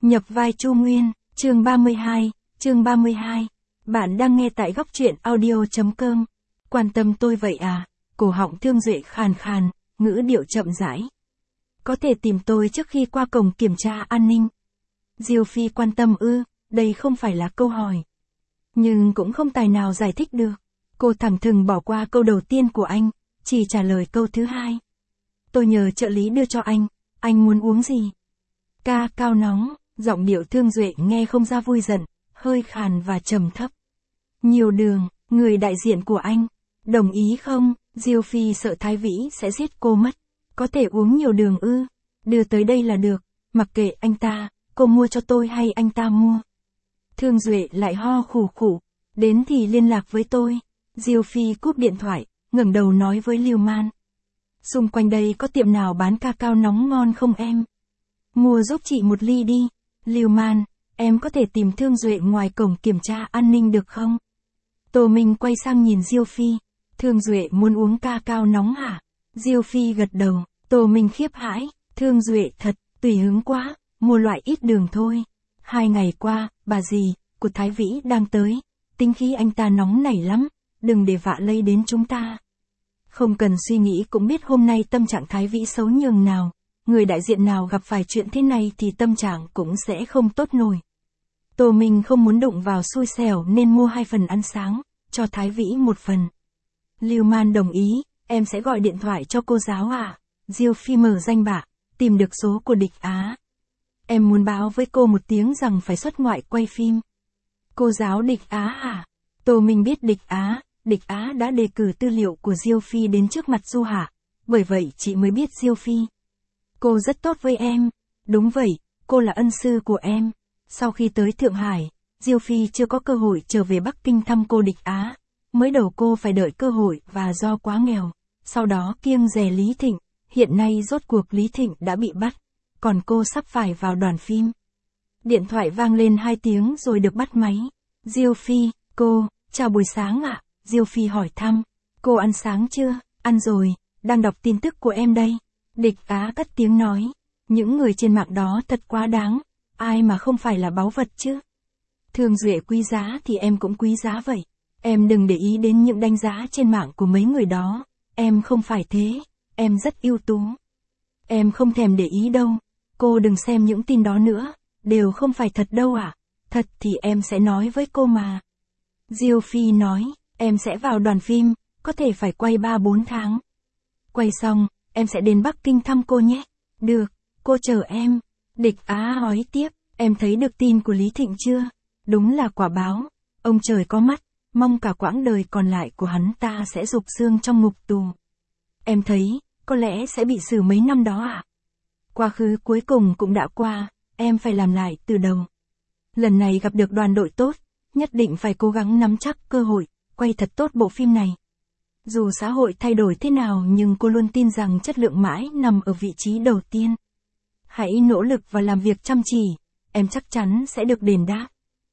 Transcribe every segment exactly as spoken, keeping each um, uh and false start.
Nhập vai Chu Nguyên, chương ba mươi hai, chương ba mươi hai. Bạn đang nghe tại góc truyện audio.com. Quan tâm tôi vậy à? Cổ họng Thương Duệ khàn khàn, ngữ điệu chậm rãi. Có thể tìm tôi trước khi qua cổng kiểm tra an ninh. Diêu Phi quan tâm ư, đây không phải là câu hỏi. Nhưng cũng không tài nào giải thích được. Cô thẳng thừng bỏ qua câu đầu tiên của anh, chỉ trả lời câu thứ hai. Tôi nhờ trợ lý đưa cho anh, anh muốn uống gì? Ca cao nóng, giọng điệu Thương Duệ nghe không ra vui giận, hơi khàn và trầm thấp. Nhiều đường, người đại diện của anh, đồng ý không? Diêu Phi sợ Thái Vĩ sẽ giết cô mất. Có thể uống nhiều đường ư? Đưa tới đây là được, mặc kệ anh ta, cô mua cho tôi hay anh ta mua? Thương Duệ lại ho khủ khủ, đến thì liên lạc với tôi. Diêu Phi cúp điện thoại, ngẩng đầu nói với Lưu Man. Xung quanh đây có tiệm nào bán ca cao nóng ngon không em? Mua giúp chị một ly đi. Lưu Man, em có thể tìm Thương Duệ ngoài cổng kiểm tra an ninh được không? Tô Minh quay sang nhìn Diêu Phi. Thương Duệ muốn uống ca cao nóng hả? Diêu Phi gật đầu. Tô Minh khiếp hãi. Thương Duệ thật, tùy hứng quá, mua loại ít đường thôi. Hai ngày qua, bà dì, của Thái Vĩ đang tới. Tính khí anh ta nóng nảy lắm, đừng để vạ lây đến chúng ta. Không cần suy nghĩ cũng biết hôm nay tâm trạng Thái Vĩ xấu nhường nào. Người đại diện nào gặp phải chuyện thế này thì tâm trạng cũng sẽ không tốt nổi. Tô Minh không muốn đụng vào xui xẻo nên mua hai phần ăn sáng, cho Thái Vĩ một phần. Lưu Man đồng ý, em sẽ gọi điện thoại cho cô giáo à? Diêu Phi mở danh bạ, tìm được số của Địch Á. Em muốn báo với cô một tiếng rằng phải xuất ngoại quay phim. Cô giáo Địch Á hả? Tô Minh biết Địch Á, Địch Á đã đề cử tư liệu của Diêu Phi đến trước mặt Du Hạ, bởi vậy chị mới biết Diêu Phi. Cô rất tốt với em. Đúng vậy, cô là ân sư của em. Sau khi tới Thượng Hải, Diêu Phi chưa có cơ hội trở về Bắc Kinh thăm cô Địch Á. Mới đầu cô phải đợi cơ hội và do quá nghèo. Sau đó kiêng dè Lý Thịnh, hiện nay rốt cuộc Lý Thịnh đã bị bắt. Còn cô sắp phải vào đoàn phim. Điện thoại vang lên hai tiếng rồi được bắt máy. Diêu Phi, cô, chào buổi sáng ạ. Diêu Phi hỏi thăm. Cô ăn sáng chưa? Ăn rồi, đang đọc tin tức của em đây. Địch Á cất tiếng nói. Những người trên mạng đó thật quá đáng. Ai mà không phải là báu vật chứ? Thương Duệ quý giá thì em cũng quý giá vậy. Em đừng để ý đến những đánh giá trên mạng của mấy người đó. Em không phải thế. Em rất ưu tú. Em không thèm để ý đâu. Cô đừng xem những tin đó nữa. Đều không phải thật đâu ạ. À? Thật thì em sẽ nói với cô mà. Diêu Phi nói. Em sẽ vào đoàn phim. Có thể phải quay ba bốn tháng. Quay xong, em sẽ đến Bắc Kinh thăm cô nhé. Được, cô chờ em. Địch Á hỏi tiếp. Em thấy được tin của Lý Thịnh chưa? Đúng là quả báo. Ông trời có mắt. Mong cả quãng đời còn lại của hắn ta sẽ rục xương trong ngục tù. Em thấy, có lẽ sẽ bị xử mấy năm đó ạ. À? Quá khứ cuối cùng cũng đã qua, em phải làm lại từ đầu. Lần này gặp được đoàn đội tốt, nhất định phải cố gắng nắm chắc cơ hội, quay thật tốt bộ phim này. Dù xã hội thay đổi thế nào nhưng cô luôn tin rằng chất lượng mãi nằm ở vị trí đầu tiên. Hãy nỗ lực và làm việc chăm chỉ, em chắc chắn sẽ được đền đáp.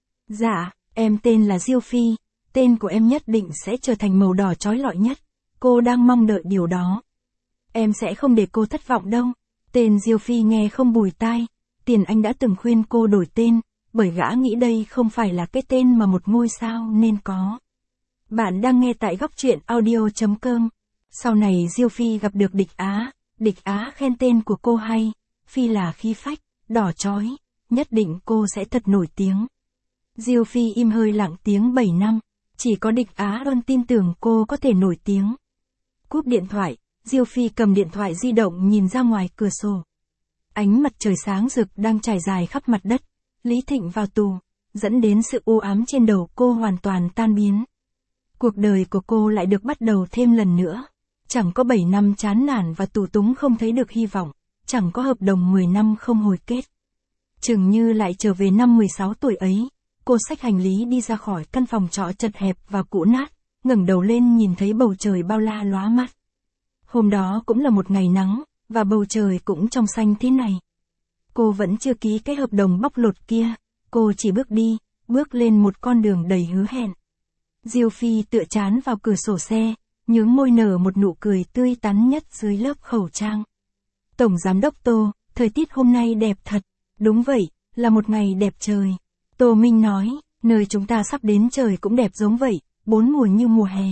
Dạ, em tên là Diêu Phi, tên của em nhất định sẽ trở thành màu đỏ chói lọi nhất. Cô đang mong đợi điều đó. Em sẽ không để cô thất vọng đâu. Tên Diêu Phi nghe không bùi tai. Tiền Anh đã từng khuyên cô đổi tên, bởi gã nghĩ đây không phải là cái tên mà một ngôi sao nên có. Bạn đang nghe tại góc truyện audio.com. Sau này Diêu Phi gặp được Địch Á. Địch Á khen tên của cô hay. Phi là khí phách, đỏ chói. Nhất định cô sẽ thật nổi tiếng. Diêu Phi im hơi lặng tiếng bảy năm. Chỉ có Địch Á luôn tin tưởng cô có thể nổi tiếng. Cúp điện thoại, Diêu Phi cầm điện thoại di động nhìn ra ngoài cửa sổ. Ánh mặt trời sáng rực đang trải dài khắp mặt đất. Lý Thịnh vào tù, dẫn đến sự u ám trên đầu cô hoàn toàn tan biến. Cuộc đời của cô lại được bắt đầu thêm lần nữa. Chẳng có bảy năm chán nản và tù túng không thấy được hy vọng. Chẳng có hợp đồng mười năm không hồi kết. Chừng như lại trở về năm mười sáu tuổi ấy. Cô xách hành lý đi ra khỏi căn phòng trọ chật hẹp và cũ nát, ngẩng đầu lên nhìn thấy bầu trời bao la lóa mắt. Hôm đó cũng là một ngày nắng, và bầu trời cũng trong xanh thế này. Cô vẫn chưa ký cái hợp đồng bóc lột kia, cô chỉ bước đi, bước lên một con đường đầy hứa hẹn. Diêu Phi tựa trán vào cửa sổ xe, nhướng môi nở một nụ cười tươi tắn nhất dưới lớp khẩu trang. Tổng giám đốc Tô, thời tiết hôm nay đẹp thật. Đúng vậy, là một ngày đẹp trời. Tô Minh nói, nơi chúng ta sắp đến trời cũng đẹp giống vậy, bốn mùa như mùa hè.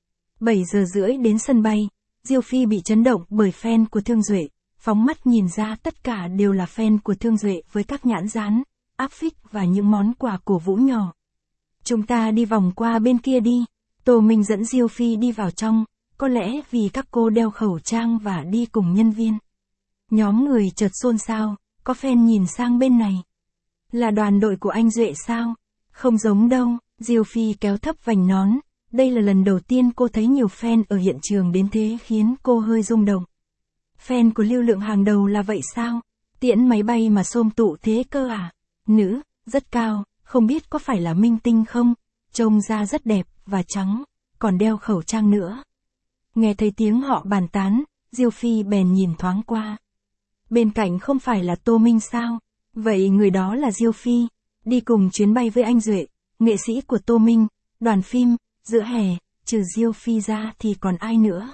bảy giờ rưỡi đến sân bay, Diêu Phi bị chấn động bởi fan của Thương Duệ, phóng mắt nhìn ra tất cả đều là fan của Thương Duệ với các nhãn dán, áp phích và những món quà cổ vũ nhỏ. Chúng ta đi vòng qua bên kia đi. Tô Minh dẫn Diêu Phi đi vào trong, có lẽ vì các cô đeo khẩu trang và đi cùng nhân viên. Nhóm người chợt xôn xao, có fan nhìn sang bên này. Là đoàn đội của anh Duệ sao? Không giống đâu, Diêu Phi kéo thấp vành nón, đây là lần đầu tiên cô thấy nhiều fan ở hiện trường đến thế khiến cô hơi rung động. Fan của lưu lượng hàng đầu là vậy sao? Tiễn máy bay mà xôm tụ thế cơ à? Nữ, rất cao, không biết có phải là minh tinh không? Trông da rất đẹp và trắng, còn đeo khẩu trang nữa. Nghe thấy tiếng họ bàn tán, Diêu Phi bèn nhìn thoáng qua. Bên cạnh không phải là Tô Minh sao? Vậy người đó là Diêu Phi, đi cùng chuyến bay với anh Duệ, nghệ sĩ của Tô Minh, đoàn phim, giữa hè, trừ Diêu Phi ra thì còn ai nữa?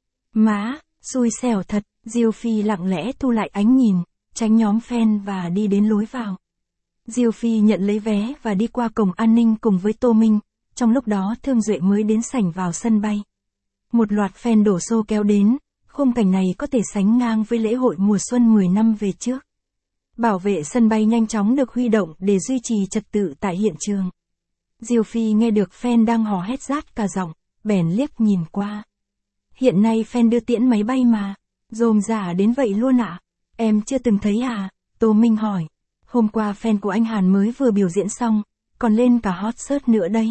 Má, xui xẻo thật, Diêu Phi lặng lẽ thu lại ánh nhìn, tránh nhóm fan và đi đến lối vào. Diêu Phi nhận lấy vé và đi qua cổng an ninh cùng với Tô Minh, trong lúc đó Thương Duệ mới đến sảnh vào sân bay. Một loạt fan đổ xô kéo đến, khung cảnh này có thể sánh ngang với lễ hội mùa xuân mười năm về trước. Bảo vệ sân bay nhanh chóng được huy động để duy trì trật tự tại hiện trường. Diêu Phi nghe được fan đang hò hét rát cả giọng, bèn liếc nhìn qua. Hiện nay fan đưa tiễn máy bay mà, rôm rả đến vậy luôn ạ? À? Em chưa từng thấy à? Tô Minh hỏi. Hôm qua fan của anh Hàn mới vừa biểu diễn xong, còn lên cả hot search nữa đấy.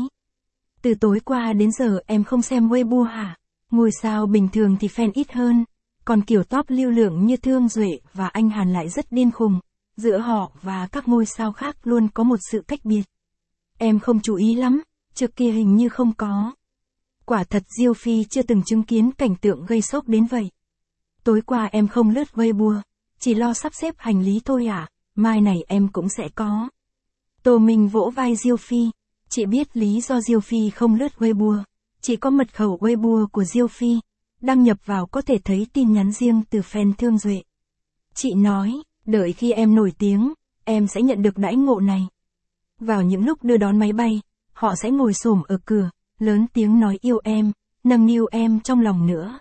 Từ tối qua đến giờ em không xem Weibo hả? Ngôi sao bình thường thì fan ít hơn, còn kiểu top lưu lượng như Thương Duệ và anh Hàn lại rất điên khùng. Giữa họ và các ngôi sao khác luôn có một sự cách biệt. Em không chú ý lắm, trước kia hình như không có. Quả thật Diêu Phi chưa từng chứng kiến cảnh tượng gây sốc đến vậy. Tối qua em không lướt Weibo, chỉ lo sắp xếp hành lý thôi à, mai này em cũng sẽ có. Tô Minh vỗ vai Diêu Phi, chị biết lý do Diêu Phi không lướt Weibo, chỉ có mật khẩu Weibo của Diêu Phi, đăng nhập vào có thể thấy tin nhắn riêng từ fan Thương Duệ. Chị nói, đợi khi em nổi tiếng, em sẽ nhận được đãi ngộ này. Vào những lúc đưa đón máy bay, họ sẽ ngồi xổm ở cửa, lớn tiếng nói yêu em, nâng niu em trong lòng nữa.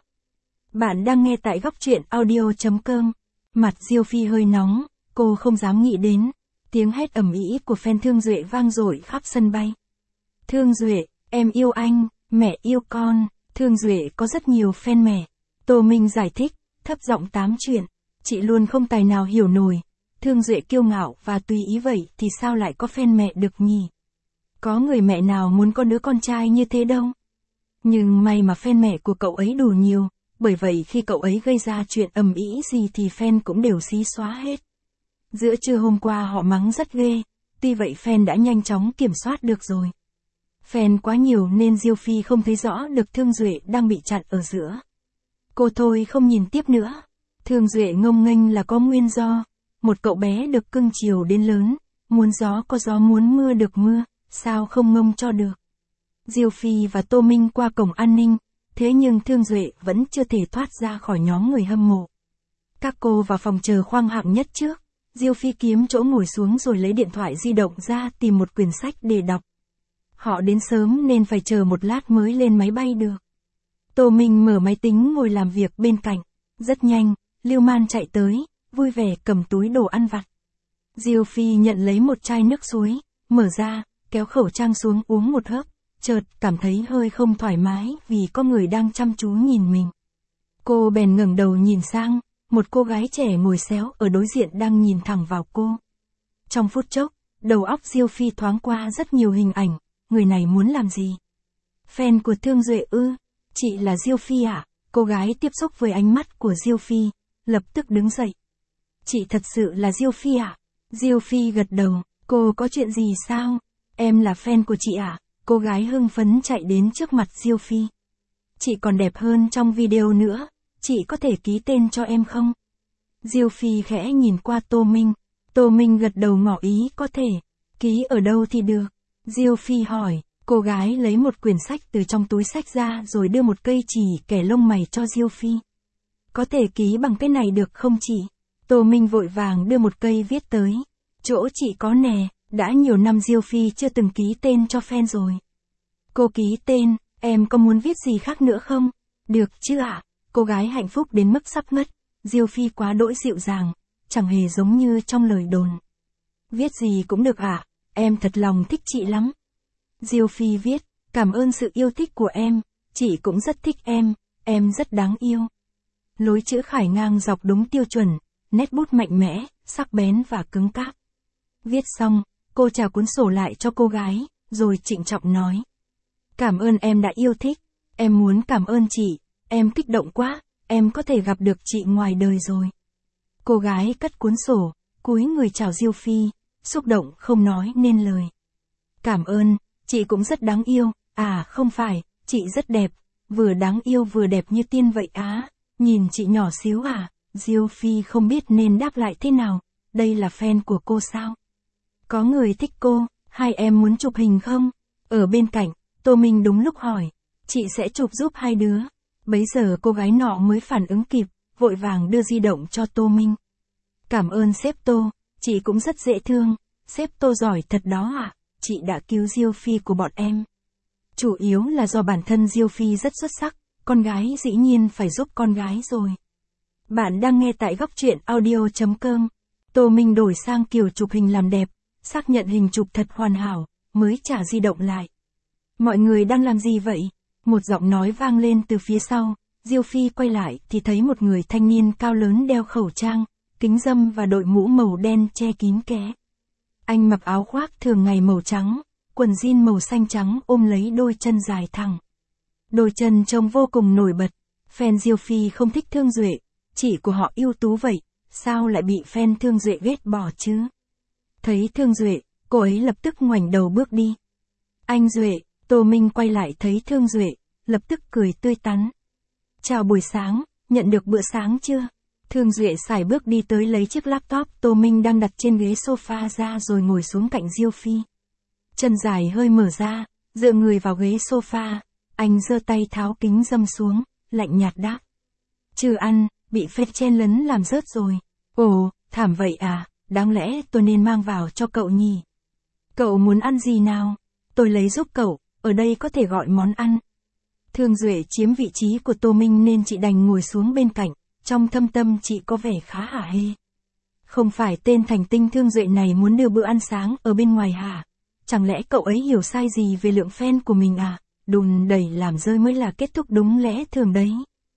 Bạn đang nghe tại góc truyện audio chấm com. Mặt Diêu Phi hơi nóng, cô không dám nghĩ đến. Tiếng hét ầm ĩ của fan Thương Duệ vang dội khắp sân bay. Thương Duệ, em yêu anh, mẹ yêu con. Thương Duệ có rất nhiều fan mẹ. Tô Minh giải thích, thấp giọng tám chuyện. Chị luôn không tài nào hiểu nổi. Thương Duệ kiêu ngạo và tùy ý vậy thì sao lại có fan mẹ được nhỉ? Có người mẹ nào muốn có đứa con trai như thế đâu. Nhưng may mà fan mẹ của cậu ấy đủ nhiều, bởi vậy khi cậu ấy gây ra chuyện ầm ĩ gì thì fan cũng đều xí xóa hết. Giữa trưa hôm qua họ mắng rất ghê, tuy vậy fan đã nhanh chóng kiểm soát được rồi. Fan quá nhiều nên Diêu Phi không thấy rõ được Thương Duệ đang bị chặn ở giữa. Cô thôi không nhìn tiếp nữa. Thương Duệ ngông nghênh là có nguyên do. Một cậu bé được cưng chiều đến lớn, muốn gió có gió muốn mưa được mưa, sao không ngông cho được. Diêu Phi và Tô Minh qua cổng an ninh, thế nhưng Thương Duệ vẫn chưa thể thoát ra khỏi nhóm người hâm mộ. Các cô vào phòng chờ khoang hạng nhất trước, Diêu Phi kiếm chỗ ngồi xuống rồi lấy điện thoại di động ra tìm một quyển sách để đọc. Họ đến sớm nên phải chờ một lát mới lên máy bay được. Tô Minh mở máy tính ngồi làm việc bên cạnh, rất nhanh, Lưu Man chạy tới, vui vẻ cầm túi đồ ăn vặt. Diêu Phi nhận lấy một chai nước suối, mở ra, kéo khẩu trang xuống uống một hớp, chợt cảm thấy hơi không thoải mái vì có người đang chăm chú nhìn mình. Cô bèn ngẩng đầu nhìn sang, một cô gái trẻ ngồi xéo ở đối diện đang nhìn thẳng vào cô. Trong phút chốc, đầu óc Diêu Phi thoáng qua rất nhiều hình ảnh, người này muốn làm gì? Fan của Thương Duệ ư? Chị là Diêu Phi à? Cô gái tiếp xúc với ánh mắt của Diêu Phi, lập tức đứng dậy. Chị thật sự là Diêu Phi à? Diêu Phi gật đầu, cô có chuyện gì sao? Em là fan của chị à? Cô gái hưng phấn chạy đến trước mặt Diêu Phi. Chị còn đẹp hơn trong video nữa, chị có thể ký tên cho em không? Diêu Phi khẽ nhìn qua Tô Minh. Tô Minh gật đầu ngỏ ý có thể. Ký ở đâu thì được? Diêu Phi hỏi. Cô gái lấy một quyển sách từ trong túi sách ra rồi đưa một cây chì kẻ lông mày cho Diêu Phi. Có thể ký bằng cái này được không chị? Tô Minh vội vàng đưa một cây viết tới. Chỗ chị có nè, đã nhiều năm Diêu Phi chưa từng ký tên cho fan rồi. Cô ký tên, em có muốn viết gì khác nữa không? Được chứ ạ? Cô gái hạnh phúc đến mức sắp ngất. Diêu Phi quá đỗi dịu dàng, chẳng hề giống như trong lời đồn. Viết gì cũng được ạ, em thật lòng thích chị lắm. Diêu Phi viết, cảm ơn sự yêu thích của em, chị cũng rất thích em, em rất đáng yêu. Lối chữ khải ngang dọc đúng tiêu chuẩn, nét bút mạnh mẽ, sắc bén và cứng cáp. Viết xong, cô trả cuốn sổ lại cho cô gái, rồi trịnh trọng nói. Cảm ơn em đã yêu thích, em muốn cảm ơn chị, em kích động quá, em có thể gặp được chị ngoài đời rồi. Cô gái cất cuốn sổ, cúi người chào Diêu Phi, xúc động không nói nên lời. Cảm ơn, chị cũng rất đáng yêu, à không phải, chị rất đẹp, vừa đáng yêu vừa đẹp như tiên vậy á, nhìn chị nhỏ xíu à, Diêu Phi không biết nên đáp lại thế nào, đây là fan của cô sao? Có người thích cô, hai em muốn chụp hình không? Ở bên cạnh, Tô Minh đúng lúc hỏi, chị sẽ chụp giúp hai đứa. Bấy giờ cô gái nọ mới phản ứng kịp, vội vàng đưa di động cho Tô Minh. Cảm ơn sếp Tô, chị cũng rất dễ thương, sếp Tô giỏi thật đó ạ, à? Chị đã cứu Diêu Phi của bọn em. Chủ yếu là do bản thân Diêu Phi rất xuất sắc, con gái dĩ nhiên phải giúp con gái rồi. Bạn đang nghe tại góc truyện audio chấm com. Tô Minh đổi sang kiểu chụp hình làm đẹp, xác nhận hình chụp thật hoàn hảo, mới trả di động lại. Mọi người đang làm gì vậy? Một giọng nói vang lên từ phía sau, Diêu Phi quay lại thì thấy một người thanh niên cao lớn đeo khẩu trang, kính râm và đội mũ màu đen che kín ké. Anh mặc áo khoác thường ngày màu trắng, quần jean màu xanh trắng ôm lấy đôi chân dài thẳng. Đôi chân trông vô cùng nổi bật. Fan Diêu Phi không thích Thương Duệ, chỉ của họ ưu tú vậy, sao lại bị fan Thương Duệ ghét bỏ chứ? Thấy Thương Duệ, cô ấy lập tức ngoảnh đầu bước đi. Anh Duệ, Tô Minh quay lại thấy Thương Duệ, lập tức cười tươi tắn. Chào buổi sáng, nhận được bữa sáng chưa? Thương Duệ sải bước đi tới lấy chiếc laptop Tô Minh đang đặt trên ghế sofa ra rồi ngồi xuống cạnh Diêu Phi. Chân dài hơi mở ra, dựa người vào ghế sofa, anh giơ tay tháo kính râm xuống, lạnh nhạt đáp. Chưa ăn, bị phết chen lấn làm rớt rồi. Ồ, thảm vậy à, đáng lẽ tôi nên mang vào cho cậu nhỉ. Cậu muốn ăn gì nào? Tôi lấy giúp cậu, ở đây có thể gọi món ăn. Thương Duệ chiếm vị trí của Tô Minh nên chị đành ngồi xuống bên cạnh, trong thâm tâm chị có vẻ khá hả hê. Không phải tên thành tinh Thương Duệ này muốn đưa bữa ăn sáng ở bên ngoài hả? Chẳng lẽ cậu ấy hiểu sai gì về lượng fan của mình à? Đùn đẩy làm rơi mới là kết thúc đúng lẽ thường đấy.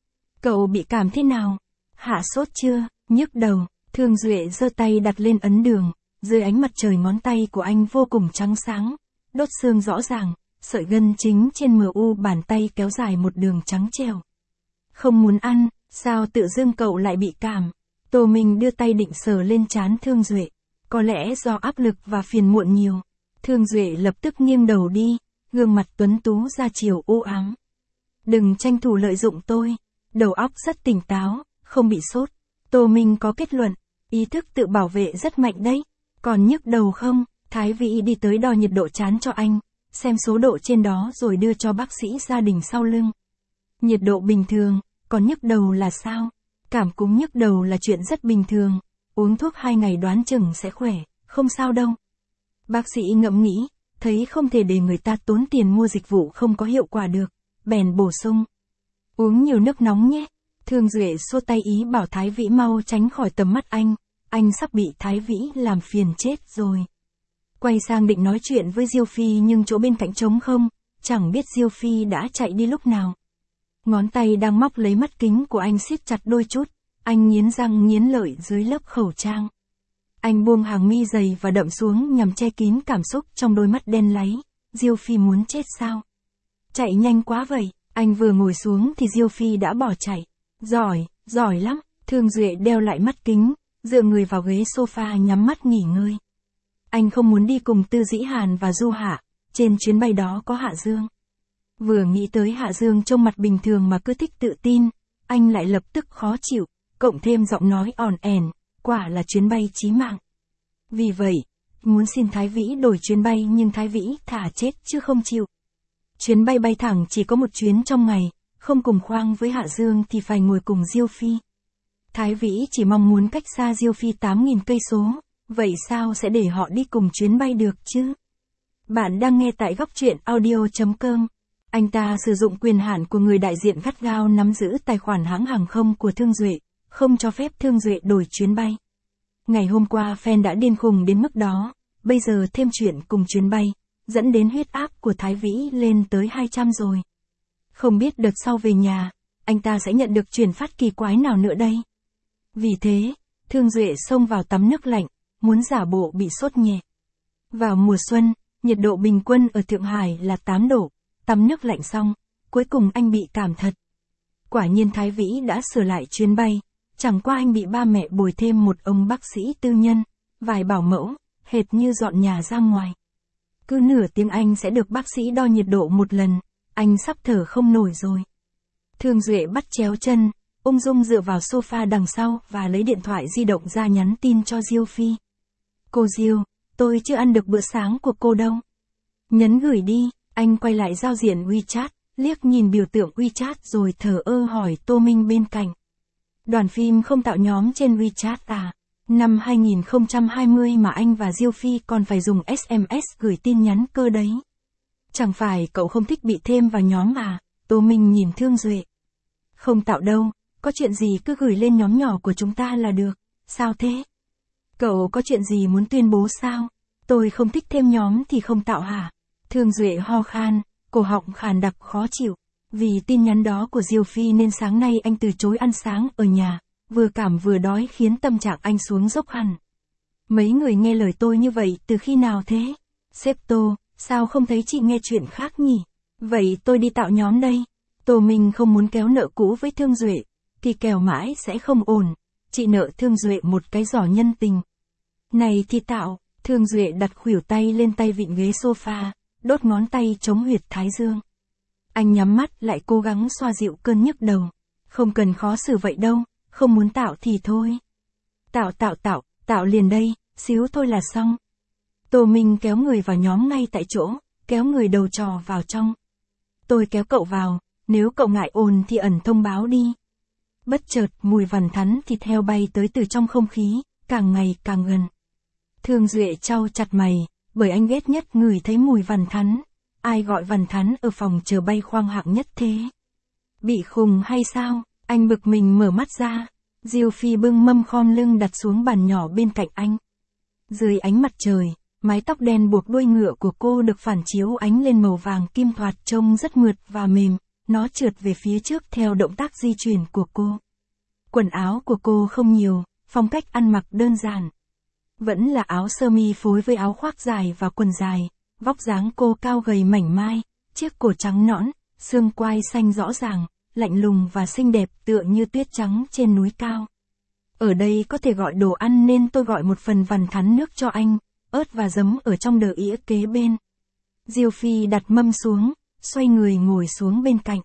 Cậu bị cảm thế nào? Hạ sốt chưa? Nhức đầu. Thương Duệ giơ tay đặt lên ấn đường, dưới ánh mặt trời ngón tay của anh vô cùng trắng sáng, đốt xương rõ ràng, sợi gân chính trên mờ u bàn tay kéo dài một đường trắng trèo. Không muốn ăn, sao tự dưng cậu lại bị cảm? Tô Minh đưa tay định sờ lên trán Thương Duệ, có lẽ do áp lực và phiền muộn nhiều. Thương Duệ lập tức nghiêng đầu đi, gương mặt tuấn tú ra chiều u ám. Đừng tranh thủ lợi dụng tôi, đầu óc rất tỉnh táo, không bị sốt. Tô Minh có kết luận, ý thức tự bảo vệ rất mạnh đấy. Còn nhức đầu không? Thái Vĩ đi tới đo nhiệt độ trán cho anh, xem số độ trên đó rồi đưa cho bác sĩ gia đình sau lưng. Nhiệt độ bình thường, còn nhức đầu là sao? Cảm cúm nhức đầu là chuyện rất bình thường, uống thuốc hai ngày đoán chừng sẽ khỏe, không sao đâu. Bác sĩ ngẫm nghĩ, thấy không thể để người ta tốn tiền mua dịch vụ không có hiệu quả được, bèn bổ sung. Uống nhiều nước nóng nhé. Thương Duệ xua tay ý bảo Thái Vĩ mau tránh khỏi tầm mắt anh, anh sắp bị Thái Vĩ làm phiền chết rồi. Quay sang định nói chuyện với Diêu Phi nhưng chỗ bên cạnh trống không, chẳng biết Diêu Phi đã chạy đi lúc nào. Ngón tay đang móc lấy mắt kính của anh siết chặt đôi chút, anh nghiến răng nghiến lợi dưới lớp khẩu trang. Anh buông hàng mi dày và đậm xuống nhằm che kín cảm xúc trong đôi mắt đen láy. Diêu Phi muốn chết sao? Chạy nhanh quá vậy, anh vừa ngồi xuống thì Diêu Phi đã bỏ chạy. Giỏi, giỏi lắm. Thương Duệ đeo lại mắt kính, dựa người vào ghế sofa nhắm mắt nghỉ ngơi. Anh không muốn đi cùng Tư Dĩ Hàn và Du Hạ, trên chuyến bay đó có Hạ Dương. Vừa nghĩ tới Hạ Dương trông mặt bình thường mà cứ thích tự tin, anh lại lập tức khó chịu, cộng thêm giọng nói ỏn ẻn, quả là chuyến bay chí mạng. Vì vậy, muốn xin Thái Vĩ đổi chuyến bay nhưng Thái Vĩ thả chết chứ không chịu. Chuyến bay bay thẳng chỉ có một chuyến trong ngày, không cùng khoang với Hạ Dương thì phải ngồi cùng Diêu Phi. Thái Vĩ chỉ mong muốn cách xa Diêu Phi tám nghìn cây số, vậy sao sẽ để họ đi cùng chuyến bay được chứ? Bạn đang nghe tại góc truyện audio.com. Anh ta sử dụng quyền hạn của người đại diện gắt gao nắm giữ tài khoản hãng hàng không của Thương Duệ, không cho phép Thương Duệ đổi chuyến bay. Ngày hôm qua fan đã điên khùng đến mức đó, bây giờ thêm chuyện cùng chuyến bay, dẫn đến huyết áp của Thái Vĩ lên tới hai trăm rồi. Không biết đợt sau về nhà, anh ta sẽ nhận được truyền phát kỳ quái nào nữa đây. Vì thế, Thương Duệ xông vào tắm nước lạnh, muốn giả bộ bị sốt nhẹ. Vào mùa xuân, nhiệt độ bình quân ở Thượng Hải là tám độ, tắm nước lạnh xong, cuối cùng anh bị cảm thật. Quả nhiên Thái Vĩ đã sửa lại chuyến bay, chẳng qua anh bị ba mẹ bồi thêm một ông bác sĩ tư nhân, vài bảo mẫu, hệt như dọn nhà ra ngoài. Cứ nửa tiếng anh sẽ được bác sĩ đo nhiệt độ một lần, anh sắp thở không nổi rồi. Thương Duệ bắt chéo chân, ung dung dựa vào sofa đằng sau và lấy điện thoại di động ra nhắn tin cho Diêu Phi. Cô Diêu, tôi chưa ăn được bữa sáng của cô đâu. Nhấn gửi đi, anh quay lại giao diện WeChat, liếc nhìn biểu tượng WeChat rồi thờ ơ hỏi Tô Minh bên cạnh. Đoàn phim không tạo nhóm trên WeChat à? Năm hai nghìn không trăm hai mươi mà anh và Diêu Phi còn phải dùng ét em ét gửi tin nhắn cơ đấy. Chẳng phải cậu không thích bị thêm vào nhóm à? Tô Minh nhìn Thương Duệ. Không tạo đâu, có chuyện gì cứ gửi lên nhóm nhỏ của chúng ta là được. Sao thế? Cậu có chuyện gì muốn tuyên bố sao? Tôi không thích thêm nhóm thì không tạo hả? Thương Duệ ho khan, cổ họng khàn đặc khó chịu. Vì tin nhắn đó của Diêu Phi nên sáng nay anh từ chối ăn sáng ở nhà, vừa cảm vừa đói khiến tâm trạng anh xuống dốc hẳn. Mấy người nghe lời tôi như vậy từ khi nào thế? Sếp Tô, sao không thấy chị nghe chuyện khác nhỉ? Vậy tôi đi tạo nhóm đây. Tô Minh không muốn kéo nợ cũ với Thương Duệ, thì kèo mãi sẽ không ổn. Chị nợ Thương Duệ một cái giỏ nhân tình. Này thì tạo, Thương Duệ đặt khuỷu tay lên tay vịn ghế sofa, đốt ngón tay chống huyệt thái dương. Anh nhắm mắt lại cố gắng xoa dịu cơn nhức đầu. Không cần khó xử vậy đâu, không muốn tạo thì thôi. Tạo tạo tạo, tạo liền đây, xíu thôi là xong. Tô Minh kéo người vào nhóm ngay tại chỗ, kéo người đầu trò vào trong. Tôi kéo cậu vào, nếu cậu ngại ồn thì ẩn thông báo đi. Bất chợt mùi vằn thắn thịt heo bay tới từ trong không khí, càng ngày càng gần. Thương Duệ chau chặt mày, bởi anh ghét nhất ngửi thấy mùi vằn thắn. Ai gọi vằn thắn ở phòng chờ bay khoang hạng nhất thế? Bị khùng hay sao? Anh bực mình mở mắt ra. Diêu Phi bưng mâm khom lưng đặt xuống bàn nhỏ bên cạnh anh. Dưới ánh mặt trời, mái tóc đen buộc đuôi ngựa của cô được phản chiếu ánh lên màu vàng kim thoạt trông rất mượt và mềm, nó trượt về phía trước theo động tác di chuyển của cô. Quần áo của cô không nhiều, phong cách ăn mặc đơn giản. Vẫn là áo sơ mi phối với áo khoác dài và quần dài, vóc dáng cô cao gầy mảnh mai, chiếc cổ trắng nõn, xương quai xanh rõ ràng, lạnh lùng và xinh đẹp tựa như tuyết trắng trên núi cao. Ở đây có thể gọi đồ ăn nên tôi gọi một phần vằn thắn nước cho anh, ớt và giấm ở trong đờ ĩa kế bên. Diêu Phi đặt mâm xuống, xoay người ngồi xuống bên cạnh.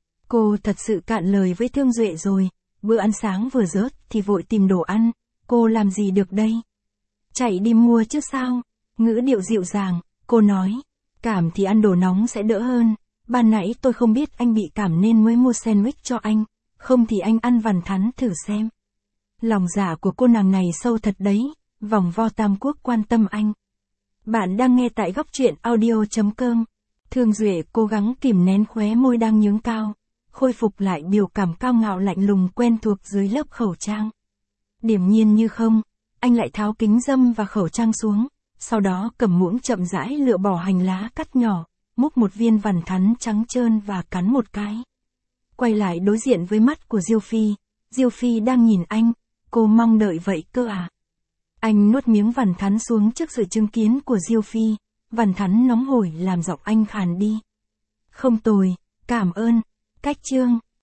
Cô thật sự cạn lời với Thương Duệ rồi, bữa ăn sáng vừa rớt thì vội tìm đồ ăn, cô làm gì được đây? Chạy đi mua chứ sao? Ngữ điệu dịu dàng, cô nói, cảm thì ăn đồ nóng sẽ đỡ hơn, ban nãy tôi không biết anh bị cảm nên mới mua sandwich cho anh, không thì anh ăn vằn thắn thử xem. Lòng dạ của cô nàng này sâu thật đấy, vòng vo tam quốc quan tâm anh. Bạn đang nghe tại góc truyện audio.com. Thương Duệ cố gắng kìm nén khóe môi đang nhướng cao, khôi phục lại biểu cảm cao ngạo lạnh lùng quen thuộc dưới lớp khẩu trang. Điềm nhiên như không, anh lại tháo kính râm và khẩu trang xuống, sau đó cầm muỗng chậm rãi lựa bỏ hành lá cắt nhỏ, múc một viên vằn thắn trắng trơn và cắn một cái. Quay lại đối diện với mắt của Diêu Phi, Diêu Phi đang nhìn anh, cô mong đợi vậy cơ à? Anh nuốt miếng vằn thắn xuống trước sự chứng kiến của Diêu Phi, vằn thắn nóng hổi làm giọng anh khàn đi. Không tồi, cảm ơn, cách chương.